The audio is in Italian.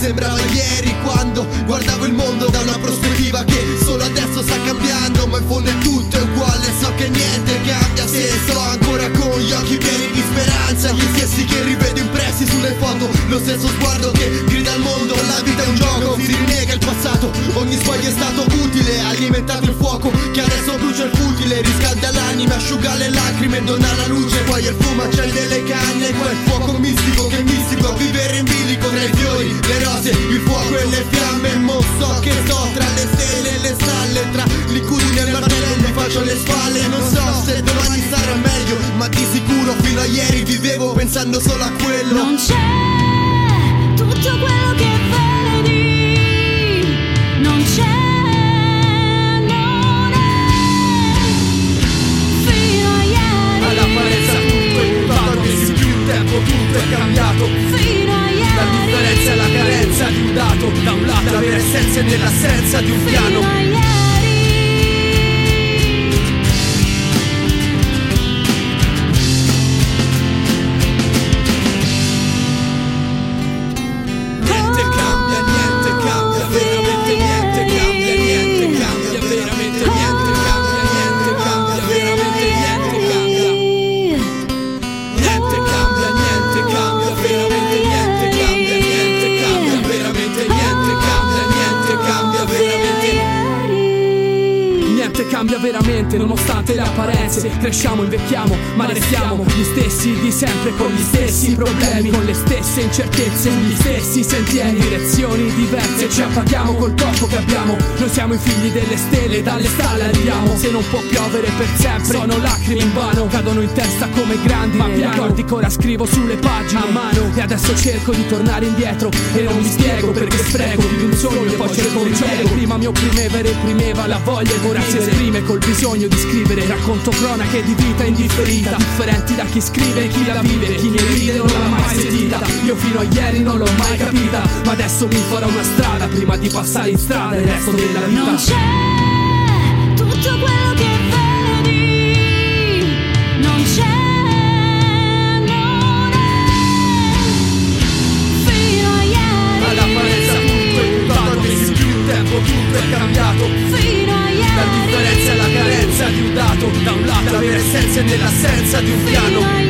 sembrava ieri quando guardavo il mondo da una prospettiva che solo adesso sta cambiando, ma in fondo è tutto uguale, so che niente cambia se sto ancora con gli occhi pieni di speranza, gli stessi che rivedo impressi sulle foto, lo stesso sguardo che grida al mondo, la vita è un gioco, si rinnega il passato, ogni sbaglio è stato utile, ha alimentato il fuoco che adesso brucia il futile, riscalda l'anima, asciuga le lacrime, dona la luce, poi il fumo accende le canne, quel fuoco mistico che è mistico, a vivere in bilico tra i fiori, le rose, il fuoco e le fiamme, mo so che sto tra le stelle e le stalle, tra l'incudine e il martello mi faccio le spalle, non so se domani sarà meglio, ma di sicuro fino a ieri vivevo pensando solo a quello. Non c'è tutto quello che vedi, non c'è, non è, fino a ieri. All'apparenza tutto è mutato, anche se più il tempo tutto è cambiato. Fino a ieri. La differenza è la carenza di un dato, da un lato la vera essenza è nell'assenza di un piano. Fino a ieri. Cambia veramente nonostante le apparenze. Cresciamo, invecchiamo, ma restiamo gli stessi di sempre, con gli stessi problemi, con le stesse incertezze, gli stessi sentieri, direzioni diverse. Ci appaghiamo col corpo che abbiamo. Noi siamo i figli delle stelle, dalle stalle arriviamo. Se non può piovere per sempre, sono lacrime in vano, cadono in testa come grandi, ma piano. Ricordi che ora scrivo sulle pagine a mano, e adesso cerco di tornare indietro e non mi spiego perché spreco di un sogno e poi cerco un cielo. Prima mi opprimeva e reprimeva la voglia, ora si esprime col bisogno di scrivere. Racconto cronache di vita indifferita, differenti da chi scrive e chi la vive. Chi ne ride non l'ha mai sentita, io fino a ieri non l'ho mai capita, ma adesso mi farò una strada prima di passare in strada il resto della vita. Non c'è tutto quello che vedi, non c'è, non è, fino a ieri. All'apparenza tutto è mutato, anche se più il tempo tutto è cambiato. Fino a ieri. La differenza è la carenza di un dato, da un lato la vera essenza è nell'assenza di un piano.